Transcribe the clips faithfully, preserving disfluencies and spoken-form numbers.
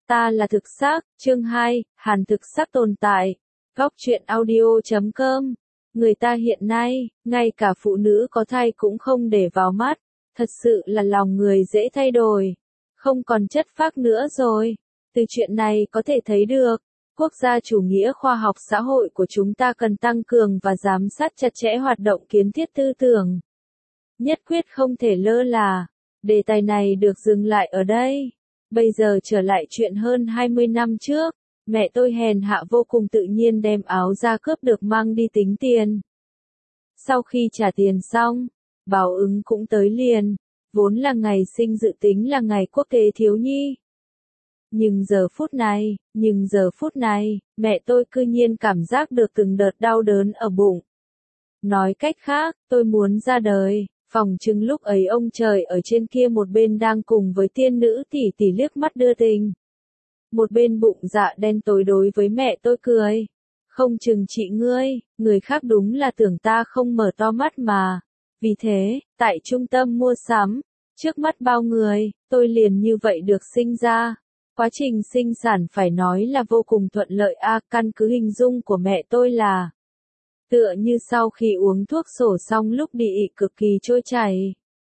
Ta là thực xác, chương hai, Hàn thực xác tồn tại. Góc truyện audio chấm com. Người ta hiện nay, ngay cả phụ nữ có thai cũng không để vào mắt. Thật sự là lòng người dễ thay đổi. Không còn chất phác nữa rồi. Từ chuyện này có thể thấy được, quốc gia chủ nghĩa khoa học xã hội của chúng ta cần tăng cường và giám sát chặt chẽ hoạt động kiến thiết tư tưởng. Nhất quyết không thể lơ là. Đề tài này được dừng lại ở đây. Bây giờ trở lại chuyện hơn hai mươi năm trước, mẹ tôi hèn hạ vô cùng tự nhiên đem áo ra cướp được mang đi tính tiền. Sau khi trả tiền xong, báo ứng cũng tới liền, vốn là ngày sinh dự tính là ngày quốc tế thiếu nhi. Nhưng giờ phút này, nhưng giờ phút này, mẹ tôi cư nhiên cảm giác được từng đợt đau đớn ở bụng. Nói cách khác, tôi muốn ra đời. Phòng chừng lúc ấy ông trời ở trên kia một bên đang cùng với tiên nữ tỷ tỷ liếc mắt đưa tình. Một bên bụng dạ đen tối đối với mẹ tôi cười. Không chừng chị ngươi, người khác đúng là tưởng ta không mở to mắt mà. Vì thế, tại trung tâm mua sắm, trước mắt bao người, tôi liền như vậy được sinh ra. Quá trình sinh sản phải nói là vô cùng thuận lợi a, căn cứ hình dung của mẹ tôi là tựa như sau khi uống thuốc sổ xong lúc đi ị cực kỳ trôi chảy.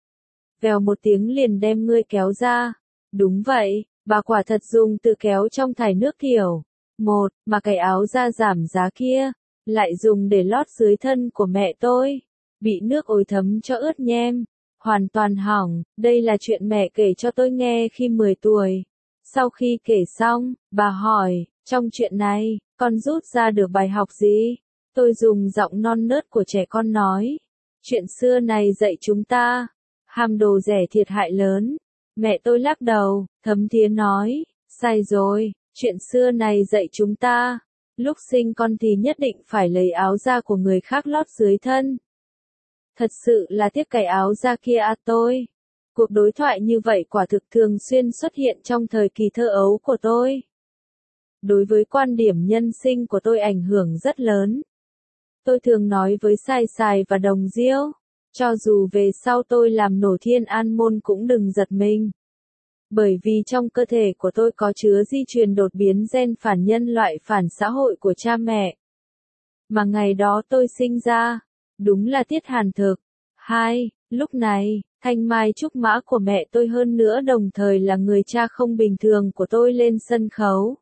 Vèo một tiếng liền đem ngươi kéo ra. Đúng vậy, bà quả thật dùng từ kéo trong thải nước thiểu. Một, mà cái áo da giảm giá kia, lại dùng để lót dưới thân của mẹ tôi. Bị nước ối thấm cho ướt nhem. Hoàn toàn hỏng, đây là chuyện mẹ kể cho tôi nghe khi mười tuổi. Sau khi kể xong, bà hỏi, trong chuyện này, con rút ra được bài học gì? Tôi dùng giọng non nớt của trẻ con nói. Chuyện xưa này dạy chúng ta. Ham đồ rẻ thiệt hại lớn. Mẹ tôi lắc đầu, thấm thía nói. Sai rồi, chuyện xưa này dạy chúng ta. Lúc sinh con thì nhất định phải lấy áo da của người khác lót dưới thân. Thật sự là tiếc cái áo da kia à tôi. Cuộc đối thoại như vậy quả thực thường xuyên xuất hiện trong thời kỳ thơ ấu của tôi. Đối với quan điểm nhân sinh của tôi ảnh hưởng rất lớn. Tôi thường nói với Sai Sai và Đồng Diêu, cho dù về sau tôi làm nổ thiên an môn cũng đừng giật mình. Bởi vì trong cơ thể của tôi có chứa di truyền đột biến gen phản nhân loại phản xã hội của cha mẹ. Mà ngày đó tôi sinh ra, đúng là tiết hàn thực. Hai, lúc này, thanh mai trúc mã của mẹ tôi hơn nữa đồng thời là người cha không bình thường của tôi lên sân khấu.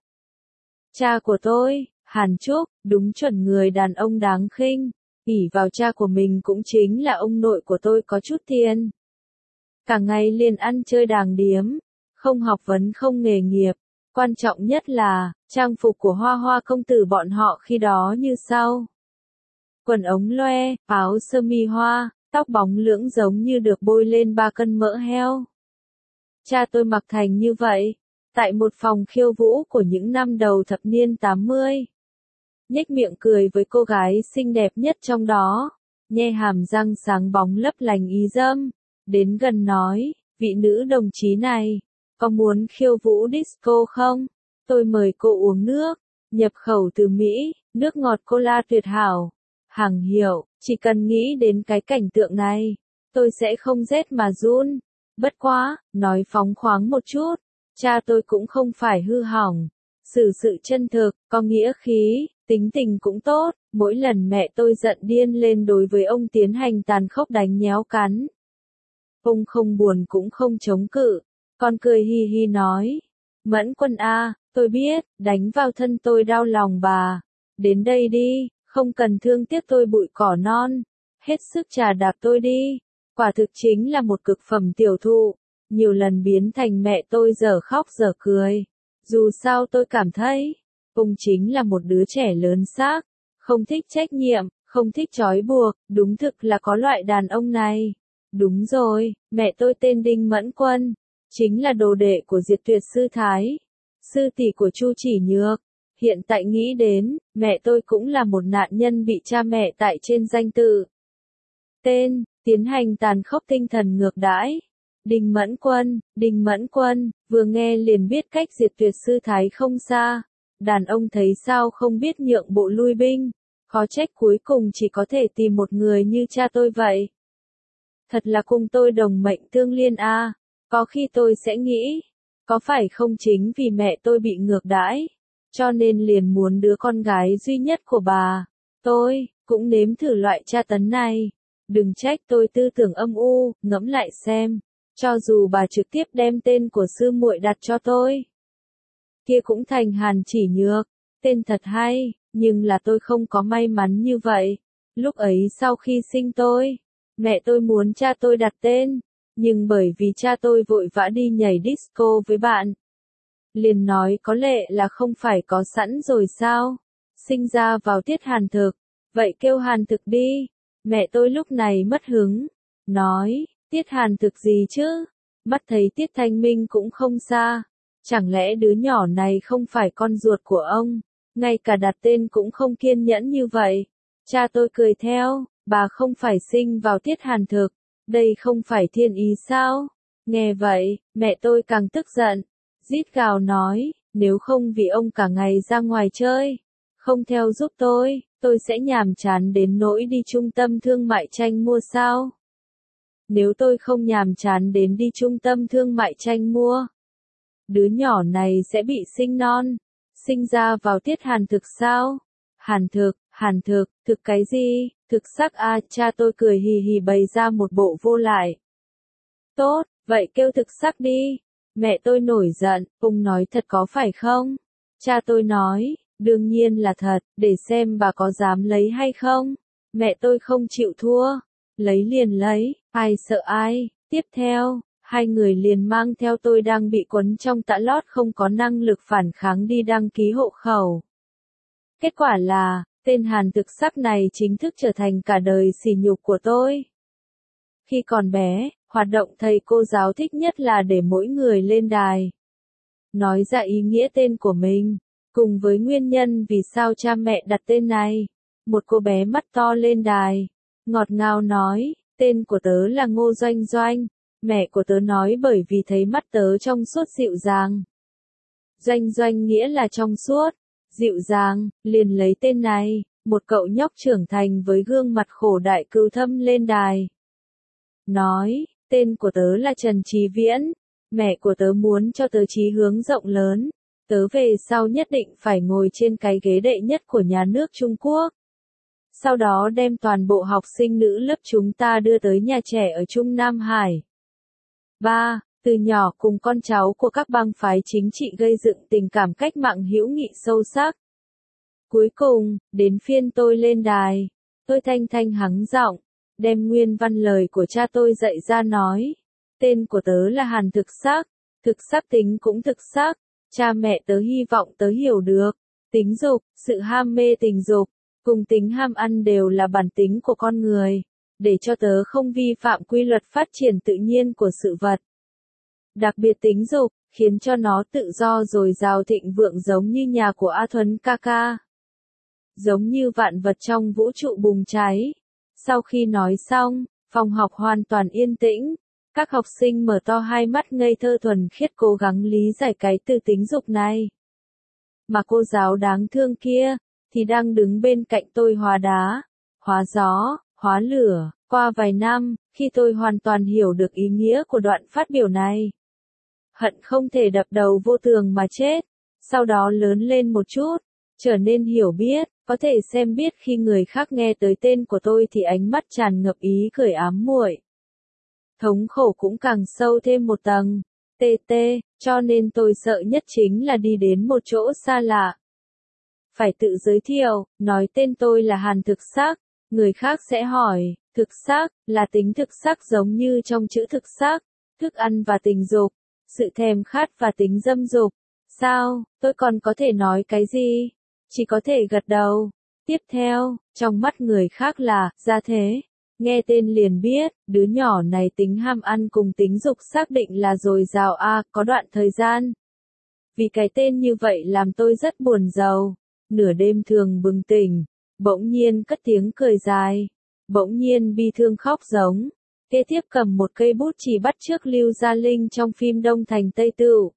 Cha của tôi, Hàn Trúc, đúng chuẩn người đàn ông đáng khinh, ỷ vào cha của mình cũng chính là ông nội của tôi có chút tiền. Cả ngày liền ăn chơi đàng điếm, không học vấn không nghề nghiệp, quan trọng nhất là, trang phục của hoa hoa công tử bọn họ khi đó như sau. Quần ống loe, áo sơ mi hoa, tóc bóng lưỡng giống như được bôi lên ba cân mỡ heo. Cha tôi mặc thành như vậy, tại một phòng khiêu vũ của những năm đầu thập niên tám mươi. Nhếch miệng cười với cô gái xinh đẹp nhất trong đó, nhe hàm răng sáng bóng lấp lánh ý dâm, đến gần nói, vị nữ đồng chí này, có muốn khiêu vũ disco không? Tôi mời cô uống nước, nhập khẩu từ Mỹ, nước ngọt cola tuyệt hảo, hàng hiệu, chỉ cần nghĩ đến cái cảnh tượng này, tôi sẽ không rét mà run. Bất quá, nói phóng khoáng một chút, cha tôi cũng không phải hư hỏng, xử sự chân thực, có nghĩa khí. Tính tình cũng tốt, mỗi lần mẹ tôi giận điên lên đối với ông tiến hành tàn khốc đánh nhéo cắn. Ông không buồn cũng không chống cự, con cười hi hi nói. Mẫn Quân a, tôi biết, đánh vào thân tôi đau lòng bà. Đến đây đi, không cần thương tiếc tôi bụi cỏ non. Hết sức trà đạp tôi đi. Quả thực chính là một cực phẩm tiểu thụ. Nhiều lần biến thành mẹ tôi dở khóc dở cười. Dù sao tôi cảm thấy ông chính là một đứa trẻ lớn xác, không thích trách nhiệm, không thích trói buộc, đúng thực là có loại đàn ông này. Đúng rồi, mẹ tôi tên Đinh Mẫn Quân, chính là đồ đệ của Diệt Tuyệt Sư Thái, sư tỷ của Chu Chỉ Nhược. Hiện tại nghĩ đến, mẹ tôi cũng là một nạn nhân bị cha mẹ tại trên danh tự. Tên, tiến hành tàn khốc tinh thần ngược đãi. Đinh Mẫn Quân, Đinh Mẫn Quân, vừa nghe liền biết cách Diệt Tuyệt Sư Thái không xa. Đàn ông thấy sao không biết nhượng bộ lui binh, khó trách cuối cùng chỉ có thể tìm một người như cha tôi vậy. Thật là cùng tôi đồng mệnh tương liên a, có khi tôi sẽ nghĩ, Có phải không chính vì mẹ tôi bị ngược đãi, cho nên liền muốn đứa con gái duy nhất của bà, tôi, cũng nếm thử loại tra tấn này. Đừng trách tôi tư tưởng âm u, ngẫm lại xem, cho dù bà trực tiếp đem tên của sư muội đặt cho tôi, kia cũng thành Hàn Chỉ Nhược, tên thật hay, nhưng là tôi không có may mắn như vậy. Lúc ấy sau khi sinh tôi, mẹ tôi muốn cha tôi đặt tên, nhưng bởi vì cha tôi vội vã đi nhảy disco với bạn, liền nói có lẽ là không phải có sẵn rồi sao, sinh ra vào tiết hàn thực, vậy kêu hàn thực đi. Mẹ tôi lúc này mất hứng, nói, tiết hàn thực gì chứ, mắt thấy tiết thanh minh cũng không xa, chẳng lẽ đứa nhỏ này không phải con ruột của ông, ngay cả đặt tên cũng không kiên nhẫn như vậy. Cha tôi cười theo, bà không phải sinh vào tiết hàn thực, đây không phải thiên ý sao? Nghe vậy, mẹ tôi càng tức giận, rít gào nói, nếu không vì ông cả ngày ra ngoài chơi, không theo giúp tôi, tôi sẽ nhàm chán đến nỗi đi trung tâm thương mại tranh mua sao? Nếu tôi không nhàm chán đến đi trung tâm thương mại tranh mua, đứa nhỏ này sẽ bị sinh non, sinh ra vào tiết hàn thực sao? Hàn thực, hàn thực, thực cái gì? Thực sắc à, cha tôi cười hì hì bày ra một bộ vô lại. Tốt, vậy kêu thực sắc đi. Mẹ tôi nổi giận, ông nói thật có phải không? Cha tôi nói, đương nhiên là thật, để xem bà có dám lấy hay không. Mẹ tôi không chịu thua, lấy liền lấy, ai sợ ai. Tiếp theo, hai người liền mang theo tôi đang bị quấn trong tã lót không có năng lực phản kháng đi đăng ký hộ khẩu. Kết quả là, tên Hàn thực sắc này chính thức trở thành cả đời sỉ nhục của tôi. Khi còn bé, hoạt động thầy cô giáo thích nhất là để mỗi người lên đài, nói ra ý nghĩa tên của mình, cùng với nguyên nhân vì sao cha mẹ đặt tên này. Một cô bé mắt to lên đài, ngọt ngào nói, tên của tớ là Ngô Doanh Doanh. Mẹ của tớ nói bởi vì thấy mắt tớ trong suốt dịu dàng. Doanh Doanh nghĩa là trong suốt, dịu dàng, liền lấy tên này. Một cậu nhóc trưởng thành với gương mặt khổ đại cưu thâm lên đài, nói, tên của tớ là Trần Trí Viễn. Mẹ của tớ muốn cho tớ chí hướng rộng lớn, tớ về sau nhất định phải ngồi trên cái ghế đệ nhất của nhà nước Trung Quốc. Sau đó đem toàn bộ học sinh nữ lớp chúng ta đưa tới nhà trẻ ở Trung Nam Hải. ba. Từ nhỏ cùng con cháu của các bang phái chính trị gây dựng tình cảm cách mạng hữu nghị sâu sắc. Cuối cùng, đến phiên tôi lên đài, tôi thanh thanh hắng giọng, đem nguyên văn lời của cha tôi dạy ra nói. Tên của tớ là Hàn thực sắc, thực sắc tính cũng thực sắc, cha mẹ tớ hy vọng tớ hiểu được. Tính dục, sự ham mê tình dục, cùng tính ham ăn đều là bản tính của con người, để cho tớ không vi phạm quy luật phát triển tự nhiên của sự vật. Đặc biệt tính dục, khiến cho nó tự do dồi dào thịnh vượng giống như nhà của A Thuấn ca ca. Giống như vạn vật trong vũ trụ bùng cháy. Sau khi nói xong, phòng học hoàn toàn yên tĩnh. Các học sinh mở to hai mắt ngây thơ thuần khiết cố gắng lý giải cái từ tính dục này. Mà cô giáo đáng thương kia, thì đang đứng bên cạnh tôi hóa đá, hóa gió, hóa lửa. Qua vài năm, khi tôi hoàn toàn hiểu được ý nghĩa của đoạn phát biểu này, hận không thể đập đầu vô tường mà chết. Sau đó lớn lên một chút, trở nên hiểu biết, có thể xem biết khi người khác nghe tới tên của tôi thì ánh mắt tràn ngập ý cười ám muội. Thống khổ cũng càng sâu thêm một tầng. Tê tê, cho nên tôi sợ nhất chính là đi đến một chỗ xa lạ. Phải tự giới thiệu, nói tên tôi là Hàn thực sắc, người khác sẽ hỏi, thực sắc, là tính thực sắc giống như trong chữ thực sắc, thức ăn và tình dục, sự thèm khát và tính dâm dục. Sao, tôi còn có thể nói cái gì? Chỉ có thể gật đầu. Tiếp theo, trong mắt người khác là, ra thế. Nghe tên liền biết, đứa nhỏ này tính ham ăn cùng tính dục xác định là dồi dào a, có đoạn thời gian. Vì cái tên như vậy làm tôi rất buồn rầu. Nửa đêm thường bừng tỉnh, bỗng nhiên cất tiếng cười dài, bỗng nhiên bi thương khóc giống. Kế tiếp cầm một cây bút chỉ bắt chước Lưu Gia Linh trong phim Đông Thành Tây Tựu.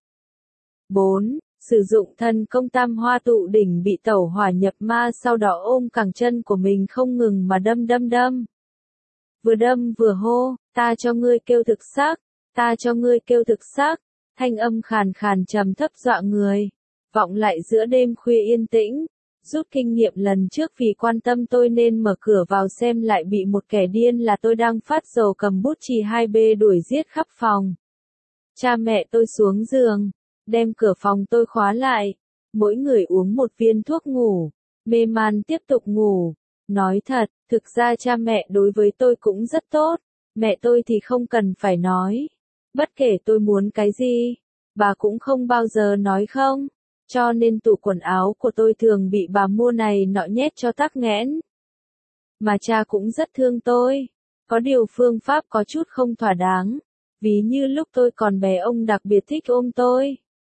bốn. Sử dụng thần công tam hoa tụ đỉnh bị tẩu hỏa nhập ma sau đó ôm cẳng chân của mình không ngừng mà đâm đâm đâm. Vừa đâm vừa hô, ta cho ngươi kêu thực sắc, ta cho ngươi kêu thực sắc, Thanh âm khàn khàn trầm thấp dọa người, vọng lại giữa đêm khuya yên tĩnh. Rút kinh nghiệm lần trước vì quan tâm tôi nên mở cửa vào xem lại bị một kẻ điên là tôi đang phát dầu cầm bút chì hai b đuổi giết khắp phòng. Cha mẹ tôi xuống giường, đem cửa phòng tôi khóa lại, mỗi người uống một viên thuốc ngủ, mê man tiếp tục ngủ. Nói thật, thực ra cha mẹ đối với tôi cũng rất tốt, mẹ tôi thì không cần phải nói. Bất kể tôi muốn cái gì, bà cũng không bao giờ nói không. Cho nên tủ quần áo của tôi thường bị bà mua này nọ nhét cho tắc nghẽn. Mà cha cũng rất thương tôi. Có điều phương pháp có chút không thỏa đáng. Ví như lúc tôi còn bé ông đặc biệt thích ôm tôi.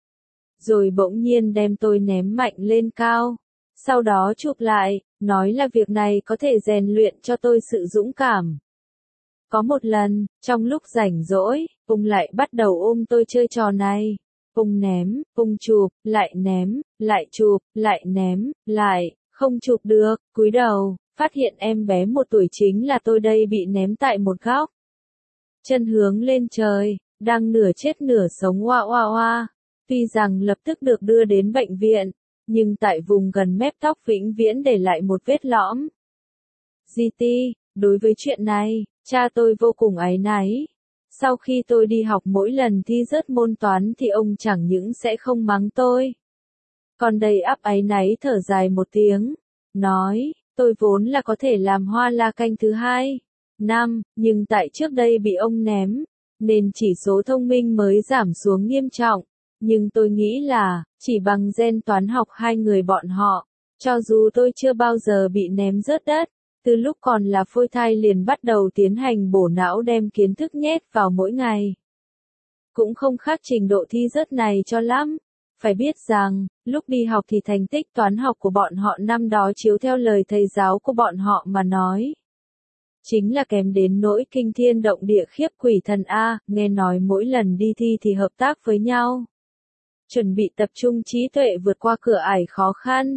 Rồi bỗng nhiên đem tôi ném mạnh lên cao. Sau đó chụp lại, nói là việc này có thể rèn luyện cho tôi sự dũng cảm. Có một lần, trong lúc rảnh rỗi, ông lại bắt đầu ôm tôi chơi trò này. Ông ném, ông chụp, lại ném, lại chụp, lại ném, lại, không chụp được, cúi đầu, phát hiện em bé một tuổi chính là tôi đây bị ném tại một góc. Chân hướng lên trời, đang nửa chết nửa sống oa oa oa. Tuy rằng lập tức được đưa đến bệnh viện, nhưng tại vùng gần mép tóc vĩnh viễn để lại một vết lõm. giê tê, đối với chuyện này, cha tôi vô cùng áy náy. Sau khi tôi đi học mỗi lần thi rớt môn toán thì ông chẳng những sẽ không mắng tôi. Còn đầy ắp áy náy thở dài một tiếng, nói, tôi vốn là có thể làm hoa la canh thứ hai, năm, nhưng tại trước đây bị ông ném, nên chỉ số thông minh mới giảm xuống nghiêm trọng. Nhưng tôi nghĩ là, chỉ bằng gen toán học hai người bọn họ, cho dù tôi chưa bao giờ bị ném rớt đất, từ lúc còn là phôi thai liền bắt đầu tiến hành bổ não đem kiến thức nhét vào mỗi ngày. Cũng không khác trình độ thi rớt này cho lắm. Phải biết rằng, lúc đi học thì thành tích toán học của bọn họ năm đó chiếu theo lời thầy giáo của bọn họ mà nói. Chính là kém đến nỗi kinh thiên động địa khiếp quỷ thần A, nghe nói mỗi lần đi thi thì hợp tác với nhau. Chuẩn bị tập trung trí tuệ vượt qua cửa ải khó khăn.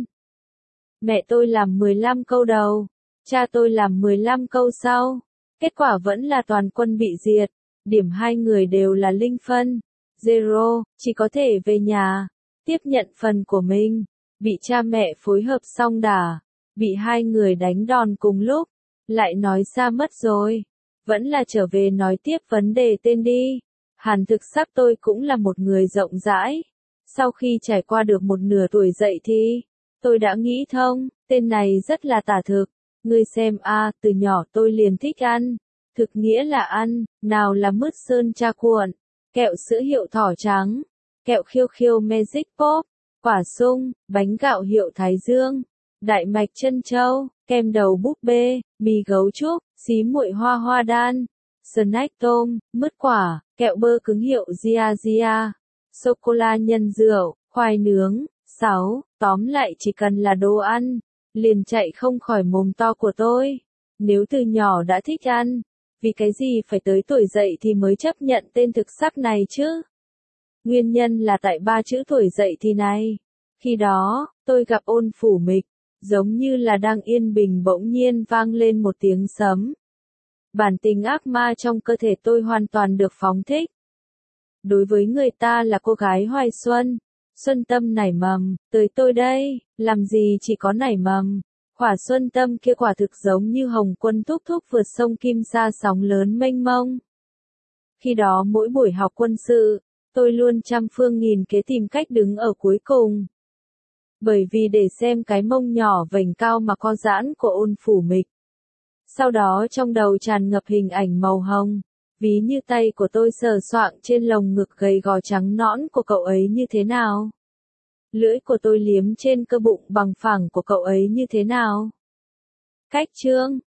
Mẹ tôi làm mười lăm câu đầu, cha tôi làm mười lăm câu sau. Kết quả vẫn là toàn quân bị diệt, điểm hai người đều là linh phân. Zero, chỉ có thể về nhà, tiếp nhận phần của mình. Bị cha mẹ phối hợp xong đả, bị hai người đánh đòn cùng lúc, lại nói xa mất rồi. Vẫn là trở về nói tiếp vấn đề tên đi. Hàn thực sắc tôi cũng là một người rộng rãi. Sau khi trải qua được một nửa tuổi dậy thì, tôi đã nghĩ thông, tên này rất là tả thực. Ngươi xem a, từ nhỏ tôi liền thích ăn. Thực nghĩa là ăn, nào là mứt sơn cha cuộn, kẹo sữa hiệu thỏ trắng, kẹo khiêu khiêu Magic Pop, quả sung, bánh gạo hiệu Thái Dương, đại mạch chân châu, kem đầu búp bê, mì gấu trúc, xí muội hoa hoa đan, snack tôm, mứt quả, kẹo bơ cứng hiệu Gia Gia, sô-cô-la nhân rượu, khoai nướng. sáu. Tóm lại chỉ cần là đồ ăn, liền chạy không khỏi mồm to của tôi. Nếu từ nhỏ đã thích ăn, vì cái gì phải tới tuổi dậy thì mới chấp nhận tên thực sắc này chứ? Nguyên nhân là tại ba chữ tuổi dậy thì này. Khi đó, tôi gặp Ôn Phủ Mịch, giống như là đang yên bình bỗng nhiên vang lên một tiếng sấm. Bản tính ác ma trong cơ thể tôi hoàn toàn được phóng thích. Đối với người ta là cô gái hoài xuân, xuân tâm nảy mầm, tới tôi đây, làm gì chỉ có nảy mầm. Quả xuân tâm kia quả thực giống như hồng quân thúc thúc vượt sông Kim Sa sóng lớn mênh mông. Khi đó mỗi buổi học quân sự, tôi luôn trăm phương nghìn kế tìm cách đứng ở cuối cùng. Bởi vì để xem cái mông nhỏ vành cao mà co giãn của Ôn Phủ Mịch. Sau đó trong đầu tràn ngập hình ảnh màu hồng, ví như tay của tôi sờ soạng trên lồng ngực gầy gò trắng nõn của cậu ấy như thế nào. Lưỡi của tôi liếm trên cơ bụng bằng phẳng của cậu ấy như thế nào. Cách chương